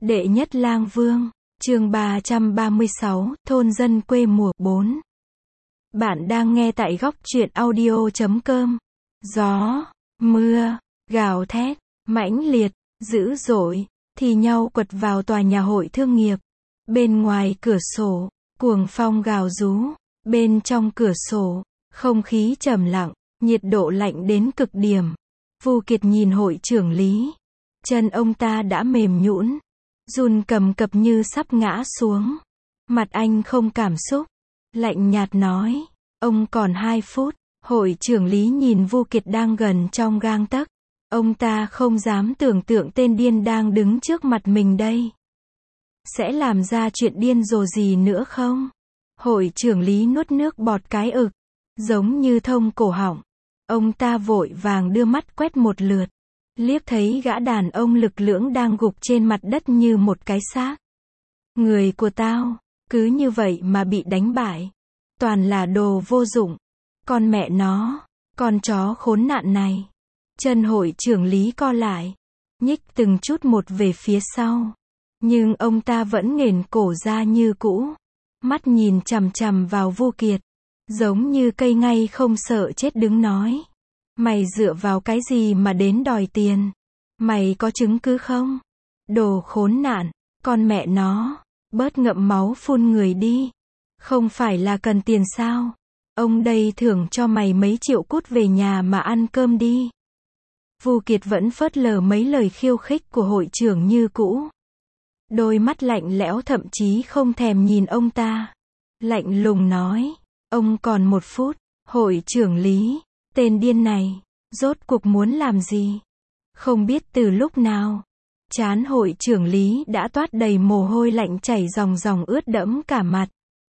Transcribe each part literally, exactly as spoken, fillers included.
Đệ nhất lang vương, chương ba trăm ba mươi sáu, thôn dân quê mùa bốn. Bạn đang nghe tại góc truyện audio chấm com. Gió, mưa, gào thét, mãnh liệt, dữ dội, thì nhau quật vào tòa nhà hội thương nghiệp. Bên ngoài cửa sổ, cuồng phong gào rú. Bên trong cửa sổ, không khí trầm lặng, nhiệt độ lạnh đến cực điểm. Vu Kiệt nhìn hội trưởng Lý. Chân ông ta đã mềm nhũn, run cầm cập như sắp ngã xuống. Mặt anh không cảm xúc, lạnh nhạt nói, ông còn hai phút. Hội trưởng Lý nhìn Vu Kiệt đang gần trong gang tấc. Ông ta không dám tưởng tượng tên điên đang đứng trước mặt mình đây sẽ làm ra chuyện điên rồ gì nữa không? Hội trưởng Lý nuốt nước bọt cái ực, giống như thông cổ họng. Ông ta vội vàng đưa mắt quét một lượt, liếc thấy gã đàn ông lực lưỡng đang gục trên mặt đất như một cái xác. Người của tao, cứ như vậy mà bị đánh bại. Toàn là đồ vô dụng. Con mẹ nó, con chó khốn nạn này. Chân hội trưởng Lý co lại, nhích từng chút một về phía sau. Nhưng ông ta vẫn nghển cổ ra như cũ. Mắt nhìn chằm chằm vào Vu Kiệt, giống như cây ngay không sợ chết đứng nói. Mày dựa vào cái gì mà đến đòi tiền? Mày có chứng cứ không? Đồ khốn nạn, con mẹ nó, bớt ngậm máu phun người đi. Không phải là cần tiền sao? Ông đây thưởng cho mày mấy triệu, cút về nhà mà ăn cơm đi. Vu Kiệt vẫn phớt lờ mấy lời khiêu khích của hội trưởng như cũ. Đôi mắt lạnh lẽo thậm chí không thèm nhìn ông ta. Lạnh lùng nói, ông còn một phút. Hội trưởng Lý, tên điên này, rốt cuộc muốn làm gì? Không biết từ lúc nào, trán hội trưởng Lý đã toát đầy mồ hôi lạnh chảy ròng ròng ướt đẫm cả mặt.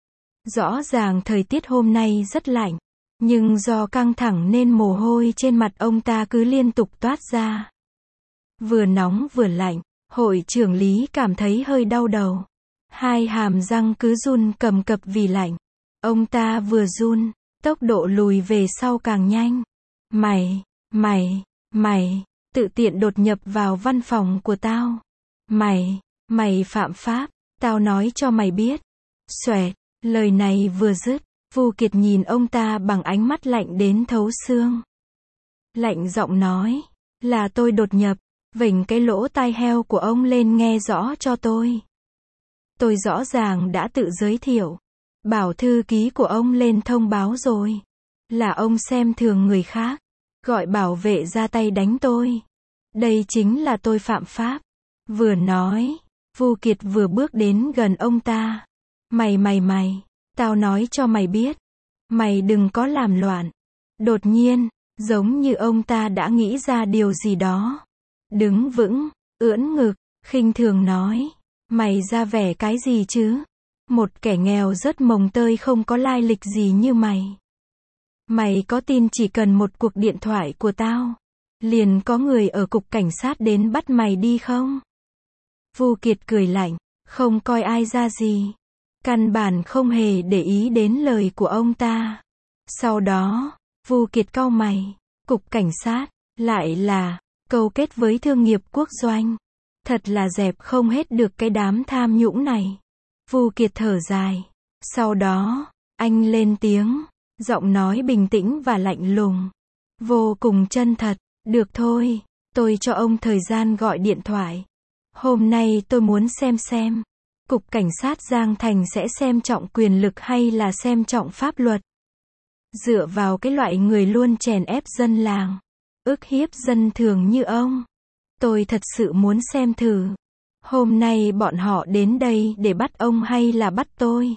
Rõ ràng thời tiết hôm nay rất lạnh, nhưng do căng thẳng nên mồ hôi trên mặt ông ta cứ liên tục toát ra. Vừa nóng vừa lạnh, hội trưởng Lý cảm thấy hơi đau đầu. Hai hàm răng cứ run cầm cập vì lạnh. Ông ta vừa run, tốc độ lùi về sau càng nhanh. Mày, mày, mày, tự tiện đột nhập vào văn phòng của tao. Mày, mày phạm pháp, tao nói cho mày biết. Xoẹt, lời này vừa dứt, Vu Kiệt nhìn ông ta bằng ánh mắt lạnh đến thấu xương. Lạnh giọng nói, là tôi đột nhập, vểnh cái lỗ tai heo của ông lên nghe rõ cho tôi. Tôi rõ ràng đã tự giới thiệu, bảo thư ký của ông lên thông báo rồi. Là ông xem thường người khác, gọi bảo vệ ra tay đánh tôi. Đây chính là tôi phạm pháp. Vừa nói, Vu Kiệt vừa bước đến gần ông ta. Mày mày mày, tao nói cho mày biết, mày đừng có làm loạn. Đột nhiên, giống như ông ta đã nghĩ ra điều gì đó. Đứng vững, ưỡn ngực, khinh thường nói, mày ra vẻ cái gì chứ? Một kẻ nghèo rất mồng tơi không có lai lịch gì như mày. Mày có tin chỉ cần một cuộc điện thoại của tao, liền có người ở cục cảnh sát đến bắt mày đi không? Vu Kiệt cười lạnh, không coi ai ra gì. Căn bản không hề để ý đến lời của ông ta. Sau đó, Vu Kiệt cau mày, cục cảnh sát, lại là câu kết với thương nghiệp quốc doanh. Thật là dẹp không hết được cái đám tham nhũng này. Vu Kiệt thở dài. Sau đó, anh lên tiếng, giọng nói bình tĩnh và lạnh lùng. Vô cùng chân thật, được thôi, tôi cho ông thời gian gọi điện thoại. Hôm nay tôi muốn xem xem, Cục Cảnh sát Giang Thành sẽ xem trọng quyền lực hay là xem trọng pháp luật. Dựa vào cái loại người luôn chèn ép dân làng, ức hiếp dân thường như ông, tôi thật sự muốn xem thử. Hôm nay bọn họ đến đây để bắt ông hay là bắt tôi?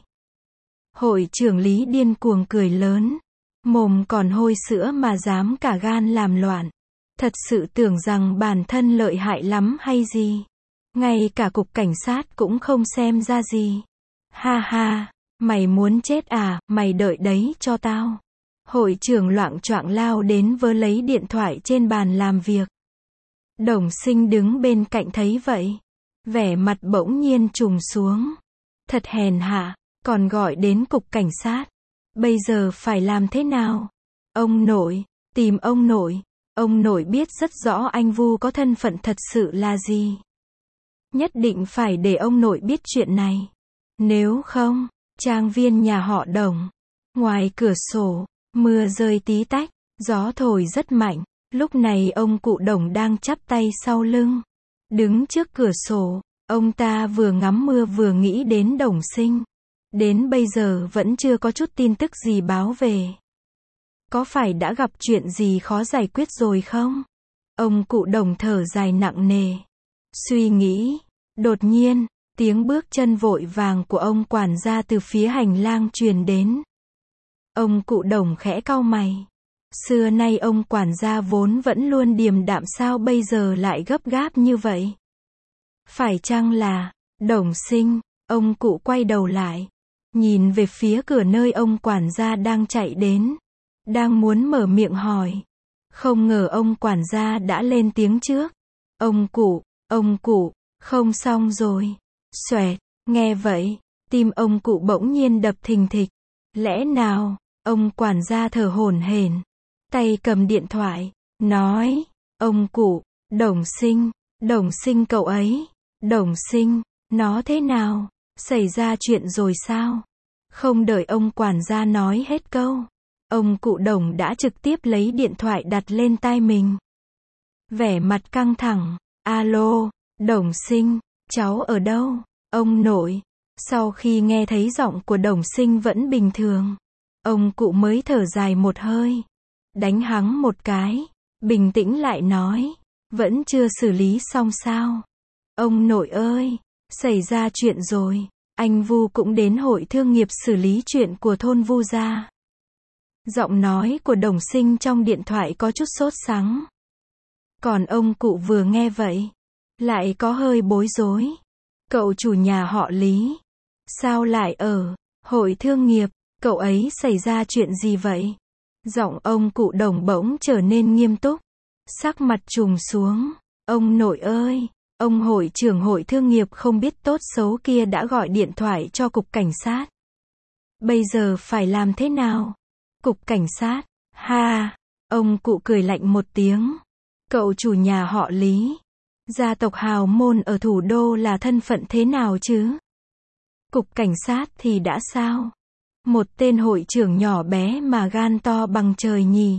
Hội trưởng Lý điên cuồng cười lớn. Mồm còn hôi sữa mà dám cả gan làm loạn. Thật sự tưởng rằng bản thân lợi hại lắm hay gì? Ngay cả cục cảnh sát cũng không xem ra gì. Ha ha, mày muốn chết à, mày đợi đấy cho tao. Hội trưởng loạng choạng lao đến vơ lấy điện thoại trên bàn làm việc. Đồng Sinh đứng bên cạnh thấy vậy, vẻ mặt bỗng nhiên trùng xuống. Thật hèn hạ, còn gọi đến cục cảnh sát. Bây giờ phải làm thế nào? Ông nội, tìm ông nội. Ông nội biết rất rõ anh Vu có thân phận thật sự là gì. Nhất định phải để ông nội biết chuyện này. Nếu không, trang viên nhà họ Đồng. Ngoài cửa sổ, mưa rơi tí tách, gió thổi rất mạnh. Lúc này ông cụ Đồng đang chắp tay sau lưng. Đứng trước cửa sổ, ông ta vừa ngắm mưa vừa nghĩ đến Đồng Sinh. Đến bây giờ vẫn chưa có chút tin tức gì báo về. Có phải đã gặp chuyện gì khó giải quyết rồi không? Ông cụ Đồng thở dài nặng nề. Suy nghĩ. Đột nhiên, tiếng bước chân vội vàng của ông quản gia từ phía hành lang truyền đến. Ông cụ Đồng khẽ cau mày. Xưa nay ông quản gia vốn vẫn luôn điềm đạm, sao bây giờ lại gấp gáp như vậy? Phải chăng là Đồng Sinh? Ông cụ quay đầu lại, nhìn về phía cửa nơi ông quản gia đang chạy đến. Đang muốn mở miệng hỏi. Không ngờ ông quản gia đã lên tiếng trước. Ông cụ, ông cụ, không xong rồi. Xoẹt, nghe vậy, tim ông cụ bỗng nhiên đập thình thịch. Lẽ nào, ông quản gia thở hổn hển, tay cầm điện thoại, nói, ông cụ, Đồng Sinh, Đồng Sinh cậu ấy, Đồng Sinh, nó thế nào, xảy ra chuyện rồi sao? Không đợi ông quản gia nói hết câu, ông cụ Đồng đã trực tiếp lấy điện thoại đặt lên tai mình. Vẻ mặt căng thẳng, alo, Đồng Sinh, cháu ở đâu? Ông nội. Sau khi nghe thấy giọng của Đồng Sinh vẫn bình thường, ông cụ mới thở dài một hơi, đánh hắng một cái, bình tĩnh lại nói, vẫn chưa xử lý xong sao? Ông nội ơi, xảy ra chuyện rồi, anh Vu cũng đến hội thương nghiệp xử lý chuyện của thôn Vu gia. Giọng nói của Đồng Sinh trong điện thoại có chút sốt sắng. Còn ông cụ vừa nghe vậy, lại có hơi bối rối. Cậu chủ nhà họ Lý, sao lại ở hội thương nghiệp, cậu ấy xảy ra chuyện gì vậy? Giọng ông cụ Đồng bỗng trở nên nghiêm túc, sắc mặt trùng xuống. Ông nội ơi, ông hội trưởng hội thương nghiệp không biết tốt xấu kia đã gọi điện thoại cho cục cảnh sát. Bây giờ phải làm thế nào? Cục cảnh sát, ha, ông cụ cười lạnh một tiếng. Cậu chủ nhà họ Lý, gia tộc hào môn ở thủ đô là thân phận thế nào chứ? Cục cảnh sát thì đã sao? Một tên hội trưởng nhỏ bé mà gan to bằng trời nhỉ.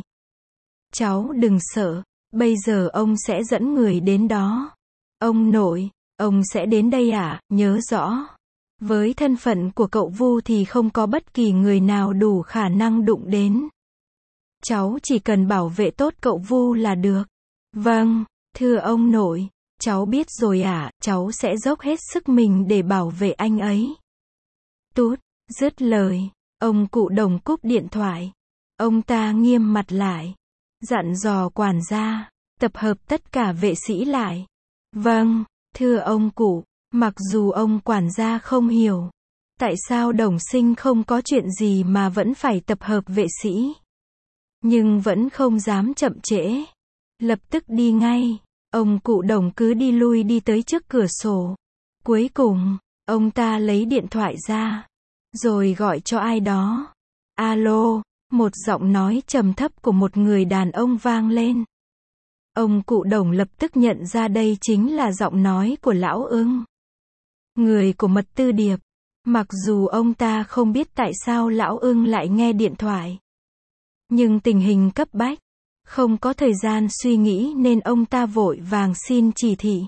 Cháu đừng sợ, bây giờ ông sẽ dẫn người đến đó. Ông nội, ông sẽ đến đây à? Nhớ rõ, với thân phận của cậu Vu thì không có bất kỳ người nào đủ khả năng đụng đến. Cháu chỉ cần bảo vệ tốt cậu Vu là được. Vâng, thưa ông nội, cháu biết rồi ạ, à, cháu sẽ dốc hết sức mình để bảo vệ anh ấy. Tút, dứt lời, ông cụ Đồng cúp điện thoại. Ông ta nghiêm mặt lại, dặn dò quản gia, tập hợp tất cả vệ sĩ lại. Vâng, thưa ông cụ, mặc dù ông quản gia không hiểu, tại sao Đồng Sinh không có chuyện gì mà vẫn phải tập hợp vệ sĩ. Nhưng vẫn không dám chậm trễ. Lập tức đi ngay. Ông cụ Đồng cứ đi lui đi tới trước cửa sổ. Cuối cùng, ông ta lấy điện thoại ra, rồi gọi cho ai đó. Alo, một giọng nói trầm thấp của một người đàn ông vang lên. Ông cụ Đồng lập tức nhận ra đây chính là giọng nói của Lão Ưng, người của Mật Tư Điệp. Mặc dù ông ta không biết tại sao Lão Ưng lại nghe điện thoại, nhưng tình hình cấp bách, không có thời gian suy nghĩ nên ông ta vội vàng xin chỉ thị.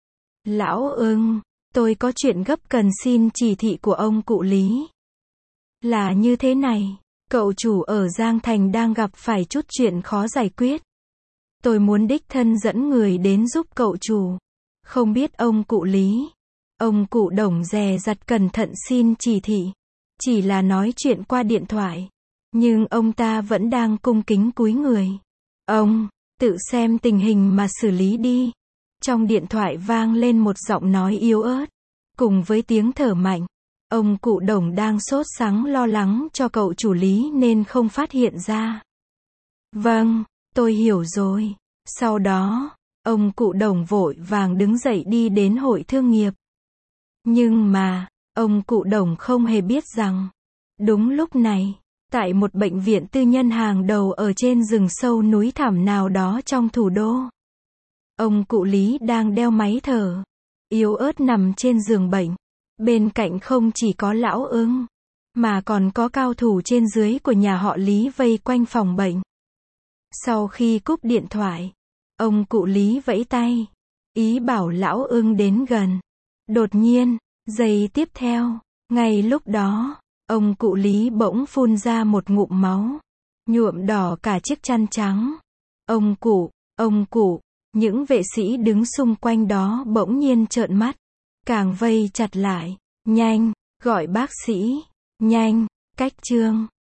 Lão Ưng, tôi có chuyện gấp cần xin chỉ thị của ông cụ Lý. Là như thế này, cậu chủ ở Giang Thành đang gặp phải chút chuyện khó giải quyết. Tôi muốn đích thân dẫn người đến giúp cậu chủ. Không biết ông cụ Lý. Ông cụ Đồng dè dặt cẩn thận xin chỉ thị. Chỉ là nói chuyện qua điện thoại, nhưng ông ta vẫn đang cung kính cúi người. Ông, tự xem tình hình mà xử lý đi. Trong điện thoại vang lên một giọng nói yếu ớt, cùng với tiếng thở mạnh. Ông cụ Đồng đang sốt sắng lo lắng cho cậu chủ Lý nên không phát hiện ra. Vâng, tôi hiểu rồi. Sau đó, ông cụ Đồng vội vàng đứng dậy đi đến hội thương nghiệp. Nhưng mà, ông cụ Đồng không hề biết rằng, đúng lúc này, tại một bệnh viện tư nhân hàng đầu ở trên rừng sâu núi thẳm nào đó trong thủ đô, ông cụ Lý đang đeo máy thở. yếu ớt nằm trên giường bệnh. Bên cạnh không chỉ có lão ưng, mà còn có cao thủ trên dưới của nhà họ Lý vây quanh phòng bệnh. Sau khi cúp điện thoại, ông cụ Lý vẫy tay, ý bảo lão ưng đến gần. Đột nhiên, giây tiếp theo, ngay lúc đó, ông cụ Lý bỗng phun ra một ngụm máu, nhuộm đỏ cả chiếc chăn trắng. Ông cụ, ông cụ, những vệ sĩ đứng xung quanh đó bỗng nhiên trợn mắt, càng vây chặt lại. Nhanh, gọi bác sĩ, nhanh, cách Trương.